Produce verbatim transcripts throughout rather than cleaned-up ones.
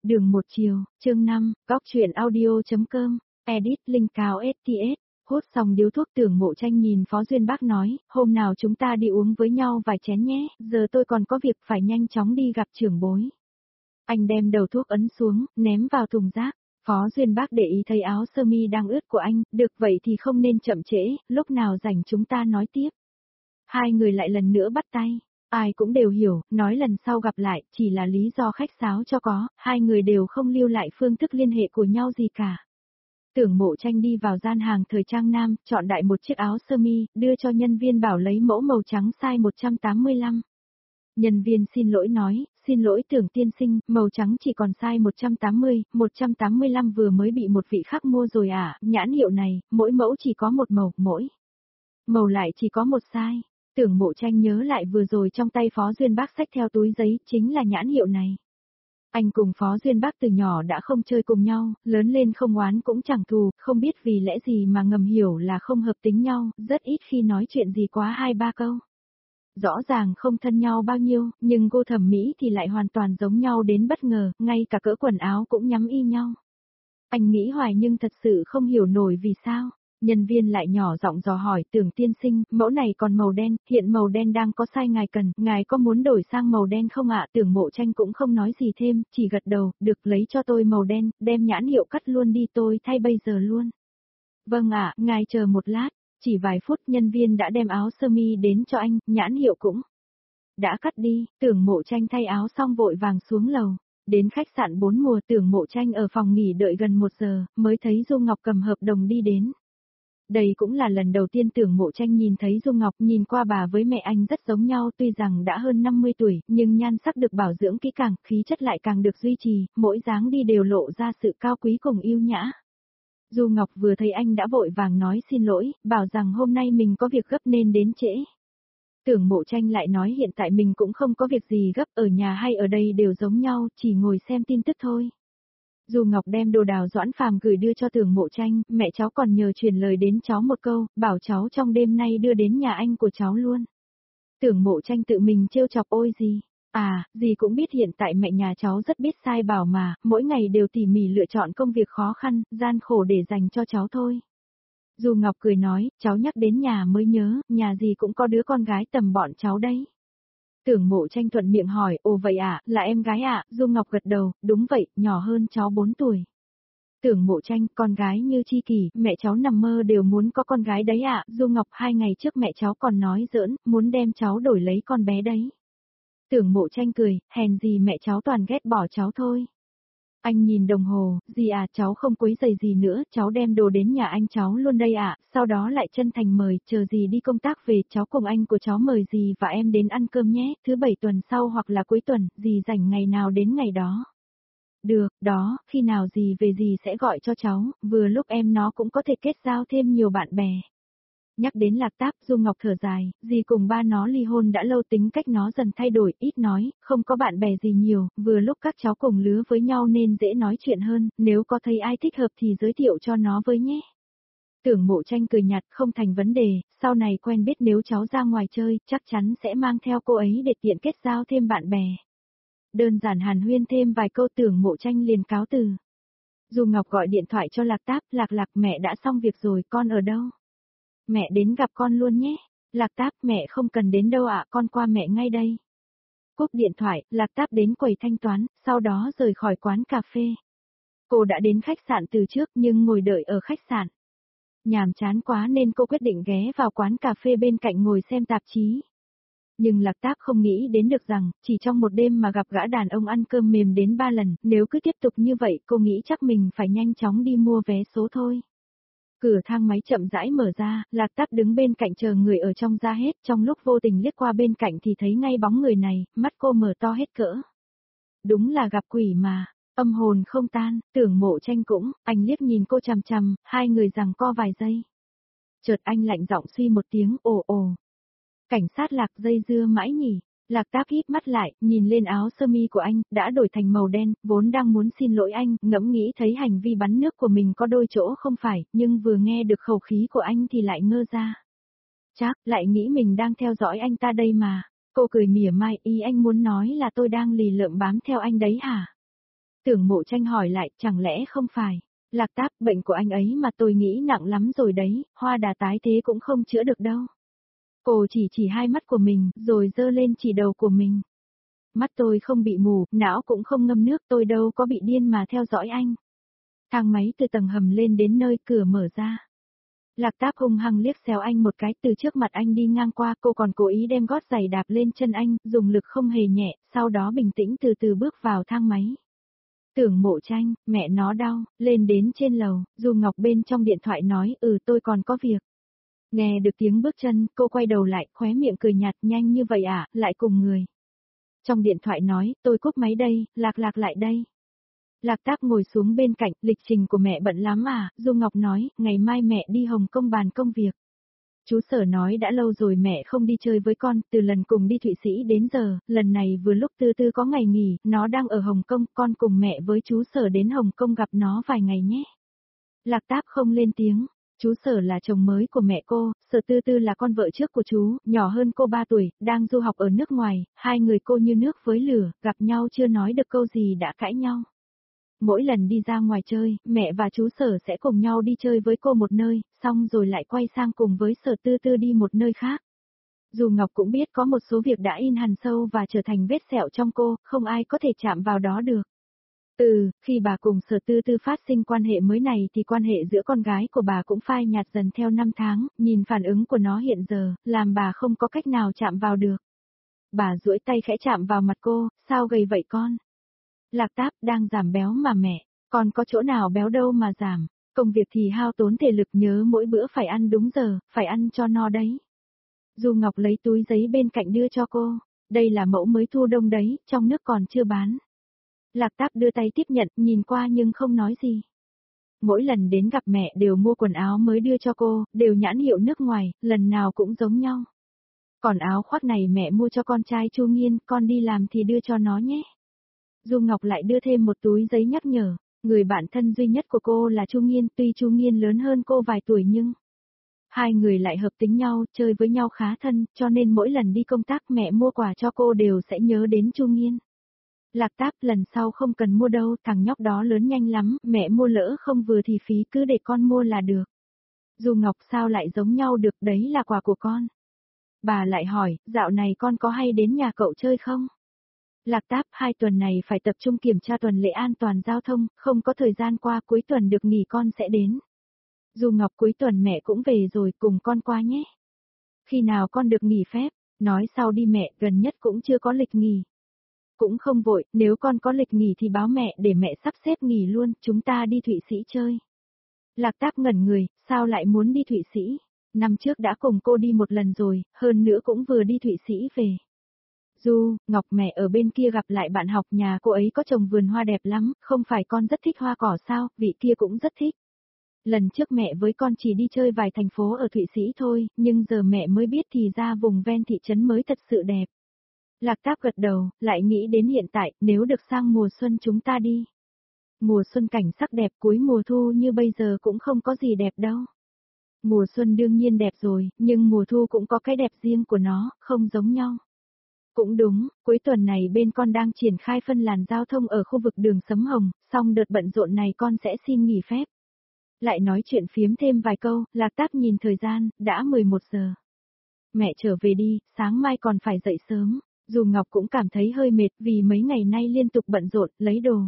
Đường một chiều, chương năm, góc truyện audio.com, edit link cao ét tê ét, hút xong điếu thuốc Tưởng Mộ Tranh nhìn Phó Duyên Bác nói, hôm nào chúng ta đi uống với nhau vài chén nhé, giờ tôi còn có việc phải nhanh chóng đi gặp trưởng bối. Anh đem đầu thuốc ấn xuống, ném vào thùng rác. Phó Duyên Bác để ý thấy áo sơ mi đang ướt của anh, được vậy thì không nên chậm trễ, lúc nào rảnh chúng ta nói tiếp. Hai người lại lần nữa bắt tay. Ai cũng đều hiểu, nói lần sau gặp lại, chỉ là lý do khách sáo cho có, hai người đều không lưu lại phương thức liên hệ của nhau gì cả. Tưởng Mộ Tranh đi vào gian hàng thời trang nam, chọn đại một chiếc áo sơ mi, đưa cho nhân viên bảo lấy mẫu màu trắng size một trăm tám mươi lăm. Nhân viên xin lỗi nói, xin lỗi Tưởng tiên sinh, màu trắng chỉ còn size một trăm tám mươi, một trăm tám mươi lăm vừa mới bị một vị khác mua rồi à, nhãn hiệu này, mỗi mẫu chỉ có một màu, mỗi màu lại chỉ có một size. Tưởng Mộ Tranh nhớ lại vừa rồi trong tay Phó Duyên Bác xách theo túi giấy, chính là nhãn hiệu này. Anh cùng Phó Duyên Bác từ nhỏ đã không chơi cùng nhau, lớn lên không oán cũng chẳng thù, không biết vì lẽ gì mà ngầm hiểu là không hợp tính nhau, rất ít khi nói chuyện gì quá hai ba câu. Rõ ràng không thân nhau bao nhiêu, nhưng cô thẩm mỹ thì lại hoàn toàn giống nhau đến bất ngờ, ngay cả cỡ quần áo cũng nhắm y nhau. Anh nghĩ hoài nhưng thật sự không hiểu nổi vì sao. Nhân viên lại nhỏ giọng dò hỏi Tưởng tiên sinh, mẫu này còn màu đen, hiện màu đen đang có sai ngài cần, ngài có muốn đổi sang màu đen không ạ? Tưởng Mộ Tranh cũng không nói gì thêm, chỉ gật đầu, được lấy cho tôi màu đen, đem nhãn hiệu cắt luôn đi tôi thay bây giờ luôn. Vâng ạ, ngài chờ một lát, chỉ vài phút nhân viên đã đem áo sơ mi đến cho anh, nhãn hiệu cũng đã cắt đi, Tưởng Mộ Tranh thay áo xong vội vàng xuống lầu. Đến khách sạn bốn mùa Tưởng Mộ Tranh ở phòng nghỉ đợi gần một giờ, mới thấy Du Ngọc cầm hợp đồng đi đến. Đây cũng là lần đầu tiên Tưởng Mộ Tranh nhìn thấy Du Ngọc, nhìn qua bà với mẹ anh rất giống nhau, tuy rằng đã hơn năm mươi tuổi, nhưng nhan sắc được bảo dưỡng kỹ càng, khí chất lại càng được duy trì, mỗi dáng đi đều lộ ra sự cao quý cùng yêu nhã. Du Ngọc vừa thấy anh đã vội vàng nói xin lỗi, bảo rằng hôm nay mình có việc gấp nên đến trễ. Tưởng Mộ Tranh lại nói hiện tại mình cũng không có việc gì gấp, ở nhà hay ở đây đều giống nhau, chỉ ngồi xem tin tức thôi. Du Ngọc đem đồ Đào Doãn Phàm gửi đưa cho Tưởng Mộ Tranh, mẹ cháu còn nhờ truyền lời đến cháu một câu, bảo cháu trong đêm nay đưa đến nhà anh của cháu luôn. Tưởng Mộ Tranh tự mình trêu chọc ôi gì, à, dì cũng biết hiện tại mẹ nhà cháu rất biết sai bảo mà, mỗi ngày đều tỉ mỉ lựa chọn công việc khó khăn, gian khổ để dành cho cháu thôi. Du Ngọc cười nói, cháu nhắc đến nhà mới nhớ, nhà dì cũng có đứa con gái tầm bọn cháu đấy. Tưởng Mộ Tranh thuận miệng hỏi, ồ vậy ạ, à, là em gái ạ, à? Du Ngọc gật đầu, đúng vậy, nhỏ hơn cháu bốn tuổi. Tưởng Mộ Tranh, con gái như chi kỷ, mẹ cháu nằm mơ đều muốn có con gái đấy ạ, à? Du Ngọc hai ngày trước mẹ cháu còn nói giỡn, muốn đem cháu đổi lấy con bé đấy. Tưởng Mộ Tranh cười, hèn gì mẹ cháu toàn ghét bỏ cháu thôi. Anh nhìn đồng hồ, dì à cháu không quấy giày gì nữa, cháu đem đồ đến nhà anh cháu luôn đây ạ, à, sau đó lại chân thành mời, chờ dì đi công tác về, cháu cùng anh của cháu mời dì và em đến ăn cơm nhé, thứ bảy tuần sau hoặc là cuối tuần, dì rảnh ngày nào đến ngày đó. Được, đó, khi nào dì về dì sẽ gọi cho cháu, vừa lúc em nó cũng có thể kết giao thêm nhiều bạn bè. Nhắc đến Lạc Táp, Du Ngọc thở dài, dì cùng ba nó ly hôn đã lâu tính cách nó dần thay đổi, ít nói, không có bạn bè gì nhiều, vừa lúc các cháu cùng lứa với nhau nên dễ nói chuyện hơn, nếu có thấy ai thích hợp thì giới thiệu cho nó với nhé. Tưởng Mộ Tranh cười nhạt, không thành vấn đề, sau này quen biết nếu cháu ra ngoài chơi, chắc chắn sẽ mang theo cô ấy để tiện kết giao thêm bạn bè. Đơn giản hàn huyên thêm vài câu Tưởng Mộ Tranh liền cáo từ. Du Ngọc gọi điện thoại cho Lạc Táp, Lạc Lạc mẹ đã xong việc rồi, con ở đâu? Mẹ đến gặp con luôn nhé. Lạc Táp, mẹ không cần đến đâu ạ, con qua mẹ ngay đây. Cúp điện thoại, Lạc Táp đến quầy thanh toán, sau đó rời khỏi quán cà phê. Cô đã đến khách sạn từ trước nhưng ngồi đợi ở khách sạn. Nhàm chán quá nên cô quyết định ghé vào quán cà phê bên cạnh ngồi xem tạp chí. Nhưng Lạc Táp không nghĩ đến được rằng, chỉ trong một đêm mà gặp gã đàn ông ăn cơm mềm đến ba lần, nếu cứ tiếp tục như vậy cô nghĩ chắc mình phải nhanh chóng đi mua vé số thôi. Cửa thang máy chậm rãi mở ra, Lạc Táp đứng bên cạnh chờ người ở trong ra hết, trong lúc vô tình liếc qua bên cạnh thì thấy ngay bóng người này, mắt cô mở to hết cỡ. Đúng là gặp quỷ mà, âm hồn không tan, Tưởng Mộ Tranh cũng, anh liếc nhìn cô chằm chằm, hai người giằng co vài giây. Chợt anh lạnh giọng suy một tiếng, ồ ồ. Cảnh sát Lạc dây dưa mãi nhỉ. Lạc Táp híp mắt lại, nhìn lên áo sơ mi của anh, đã đổi thành màu đen, vốn đang muốn xin lỗi anh, ngẫm nghĩ thấy hành vi bắn nước của mình có đôi chỗ không phải, nhưng vừa nghe được khẩu khí của anh thì lại ngơ ra. Chắc, lại nghĩ mình đang theo dõi anh ta đây mà. Cô cười mỉa mai, ý anh muốn nói là tôi đang lì lợm bám theo anh đấy hả? Tưởng Mộ Tranh hỏi lại, chẳng lẽ không phải. Lạc Táp, bệnh của anh ấy mà tôi nghĩ nặng lắm rồi đấy, hoa đà tái thế cũng không chữa được đâu. Cô chỉ chỉ hai mắt của mình, rồi giơ lên chỉ đầu của mình. Mắt tôi không bị mù, não cũng không ngâm nước, tôi đâu có bị điên mà theo dõi anh. Thang máy từ tầng hầm lên đến nơi, cửa mở ra. Lạc Táp hung hăng liếc xéo anh một cái, từ trước mặt anh đi ngang qua, cô còn cố ý đem gót giày đạp lên chân anh, dùng lực không hề nhẹ, sau đó bình tĩnh từ từ bước vào thang máy. Tưởng Mộ Tranh, mẹ nó đau, lên đến trên lầu, Du Ngọc bên trong điện thoại nói, ừ tôi còn có việc. Nghe được tiếng bước chân, cô quay đầu lại, khóe miệng cười nhạt, nhanh như vậy à, lại cùng người. Trong điện thoại nói, tôi cúp máy đây, Lạc Lạc lại đây. Lạc Táp ngồi xuống bên cạnh, lịch trình của mẹ bận lắm à, Du Ngọc nói, ngày mai mẹ đi Hồng Kông bàn công việc. Chú Sở nói đã lâu rồi mẹ không đi chơi với con, từ lần cùng đi Thụy Sĩ đến giờ, lần này vừa lúc Tư Tư có ngày nghỉ, nó đang ở Hồng Kông, con cùng mẹ với chú Sở đến Hồng Kông gặp nó vài ngày nhé. Lạc Táp không lên tiếng. Chú Sở là chồng mới của mẹ cô, Sở Tư Tư là con vợ trước của chú, nhỏ hơn cô ba tuổi, đang du học ở nước ngoài, hai người cô như nước với lửa, gặp nhau chưa nói được câu gì đã cãi nhau. Mỗi lần đi ra ngoài chơi, mẹ và chú Sở sẽ cùng nhau đi chơi với cô một nơi, xong rồi lại quay sang cùng với Sở Tư Tư đi một nơi khác. Dù Ngọc cũng biết có một số việc đã in hằn sâu và trở thành vết sẹo trong cô, không ai có thể chạm vào đó được. Ừ, khi bà cùng Sở Tư Tư phát sinh quan hệ mới này thì quan hệ giữa con gái của bà cũng phai nhạt dần theo năm tháng, nhìn phản ứng của nó hiện giờ, làm bà không có cách nào chạm vào được. Bà duỗi tay khẽ chạm vào mặt cô, sao gầy vậy con? Lạc Táp, đang giảm béo mà mẹ, con có chỗ nào béo đâu mà giảm, công việc thì hao tốn thể lực, nhớ mỗi bữa phải ăn đúng giờ, phải ăn cho no đấy. Du Ngọc lấy túi giấy bên cạnh đưa cho cô, đây là mẫu mới thu đông đấy, trong nước còn chưa bán. Lạc Táp đưa tay tiếp nhận, nhìn qua nhưng không nói gì. Mỗi lần đến gặp mẹ đều mua quần áo mới đưa cho cô, đều nhãn hiệu nước ngoài, lần nào cũng giống nhau. Còn áo khoác này mẹ mua cho con trai Chu Nghiên, con đi làm thì đưa cho nó nhé. Du Ngọc lại đưa thêm một túi giấy nhắc nhở, người bạn thân duy nhất của cô là Chu Nghiên, tuy Chu Nghiên lớn hơn cô vài tuổi nhưng hai người lại hợp tính nhau, chơi với nhau khá thân, cho nên mỗi lần đi công tác mẹ mua quà cho cô đều sẽ nhớ đến Chu Nghiên. Lạc Táp, lần sau không cần mua đâu, thằng nhóc đó lớn nhanh lắm, mẹ mua lỡ không vừa thì phí, cứ để con mua là được. Du Ngọc, sao lại giống nhau được, đấy là quà của con. Bà lại hỏi, dạo này con có hay đến nhà cậu chơi không? Lạc Táp, hai tuần này phải tập trung kiểm tra tuần lễ an toàn giao thông, không có thời gian qua, cuối tuần được nghỉ con sẽ đến. Du Ngọc, cuối tuần mẹ cũng về rồi, cùng con qua nhé. Khi nào con được nghỉ phép? Nói sau đi mẹ, gần nhất cũng chưa có lịch nghỉ. Cũng không vội, nếu con có lịch nghỉ thì báo mẹ để mẹ sắp xếp nghỉ luôn, chúng ta đi Thụy Sĩ chơi. Lạc Táp ngẩn người, sao lại muốn đi Thụy Sĩ? Năm trước đã cùng cô đi một lần rồi, hơn nữa cũng vừa đi Thụy Sĩ về. Du, Ngọc, mẹ ở bên kia gặp lại bạn học nhà cô ấy có trồng vườn hoa đẹp lắm, không phải con rất thích hoa cỏ sao, vị kia cũng rất thích. Lần trước mẹ với con chỉ đi chơi vài thành phố ở Thụy Sĩ thôi, nhưng giờ mẹ mới biết thì ra vùng ven thị trấn mới thật sự đẹp. Lạc Táp gật đầu, lại nghĩ đến hiện tại, nếu được sang mùa xuân chúng ta đi. Mùa xuân cảnh sắc đẹp, cuối mùa thu như bây giờ cũng không có gì đẹp đâu. Mùa xuân đương nhiên đẹp rồi, nhưng mùa thu cũng có cái đẹp riêng của nó, không giống nhau. Cũng đúng, cuối tuần này bên con đang triển khai phân làn giao thông ở khu vực đường Sấm Hồng, xong đợt bận rộn này con sẽ xin nghỉ phép. Lại nói chuyện phiếm thêm vài câu, Lạc Táp nhìn thời gian, đã mười một giờ. Mẹ trở về đi, sáng mai còn phải dậy sớm. Dù Ngọc cũng cảm thấy hơi mệt vì mấy ngày nay liên tục bận rộn, lấy đồ.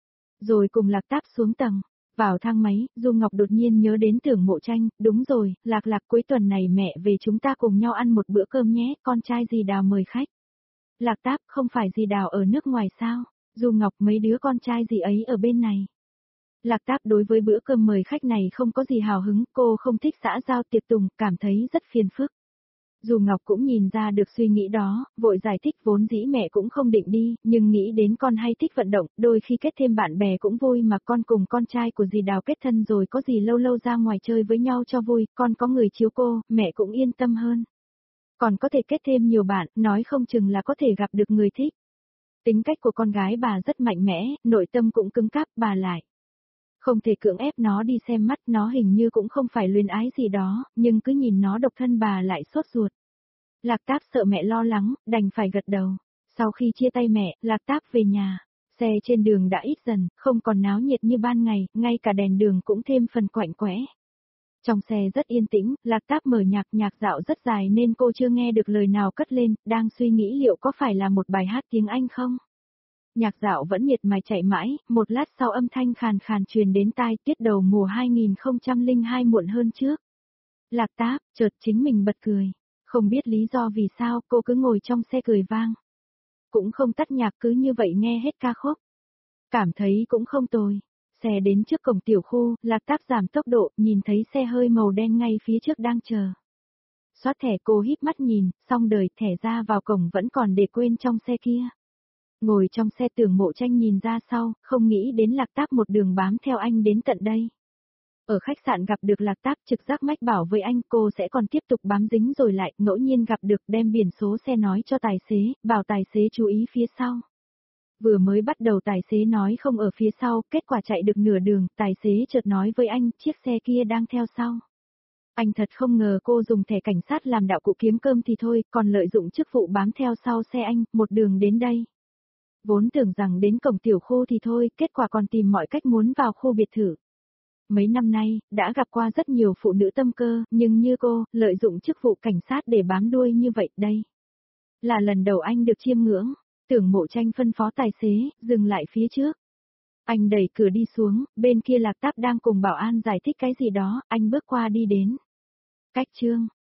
Rồi cùng Lạc Táp xuống tầng. Vào thang máy, Du Ngọc đột nhiên nhớ đến Tưởng Mộ Tranh, đúng rồi, Lạc Lạc cuối tuần này mẹ về chúng ta cùng nhau ăn một bữa cơm nhé, con trai dì Đào mời khách. Lạc Táp, không phải dì Đào ở nước ngoài sao? Du Ngọc, mấy đứa con trai dì ấy ở bên này. Lạc Táp đối với bữa cơm mời khách này không có gì hào hứng, cô không thích xã giao tiệc tùng, cảm thấy rất phiền phức. Dù Ngọc cũng nhìn ra được suy nghĩ đó, vội giải thích vốn dĩ mẹ cũng không định đi, nhưng nghĩ đến con hay thích vận động, đôi khi kết thêm bạn bè cũng vui mà con cùng con trai của dì Đào kết thân rồi có gì lâu lâu ra ngoài chơi với nhau cho vui, con có người chiếu cô, mẹ cũng yên tâm hơn. Còn có thể kết thêm nhiều bạn, nói không chừng là có thể gặp được người thích. Tính cách của con gái bà rất mạnh mẽ, nội tâm cũng cứng cáp, bà lại. Không thể cưỡng ép nó đi xem mắt, nó hình như cũng không phải luyến ái gì đó, nhưng cứ nhìn nó độc thân bà lại sốt ruột. Lạc Táp sợ mẹ lo lắng, đành phải gật đầu. Sau khi chia tay mẹ, Lạc Táp về nhà. Xe trên đường đã ít dần, không còn náo nhiệt như ban ngày, ngay cả đèn đường cũng thêm phần quạnh quẽ. Trong xe rất yên tĩnh, Lạc Táp mở nhạc, nhạc dạo rất dài nên cô chưa nghe được lời nào cất lên, đang suy nghĩ liệu có phải là một bài hát tiếng Anh không. Nhạc dạo vẫn miệt mài chạy mãi, một lát sau âm thanh khàn khàn truyền đến tai, tiết đầu mùa hai nghìn không trăm lẻ hai muộn hơn trước. Lạc Táp, chợt chính mình bật cười. Không biết lý do vì sao cô cứ ngồi trong xe cười vang. Cũng không tắt nhạc cứ như vậy nghe hết ca khúc. Cảm thấy cũng không tồi. Xe đến trước cổng tiểu khu, Lạc Táp giảm tốc độ, nhìn thấy xe hơi màu đen ngay phía trước đang chờ. Xóa thẻ cô híp mắt nhìn, xong đời thẻ ra vào cổng vẫn còn để quên trong xe kia. Ngồi trong xe Tưởng Mộ Tranh nhìn ra sau, không nghĩ đến Lạc Táp một đường bám theo anh đến tận đây. Ở khách sạn gặp được Lạc Táp, trực giác mách bảo với anh cô sẽ còn tiếp tục bám dính rồi lại, ngẫu nhiên gặp được đem biển số xe nói cho tài xế, bảo tài xế chú ý phía sau. Vừa mới bắt đầu tài xế nói không ở phía sau, kết quả chạy được nửa đường, tài xế chợt nói với anh, chiếc xe kia đang theo sau. Anh thật không ngờ cô dùng thẻ cảnh sát làm đạo cụ kiếm cơm thì thôi, còn lợi dụng chức vụ bám theo sau xe anh, một đường đến đây. Vốn tưởng rằng đến cổng tiểu khu thì thôi, kết quả còn tìm mọi cách muốn vào khu biệt thự. Mấy năm nay, đã gặp qua rất nhiều phụ nữ tâm cơ, nhưng như cô, lợi dụng chức vụ cảnh sát để bám đuôi như vậy, đây. Là lần đầu anh được chiêm ngưỡng, Tưởng Mộ Tranh phân phó tài xế, dừng lại phía trước. Anh đẩy cửa đi xuống, bên kia Lạc Táp đang cùng bảo an giải thích cái gì đó, anh bước qua đi đến. Cách chương.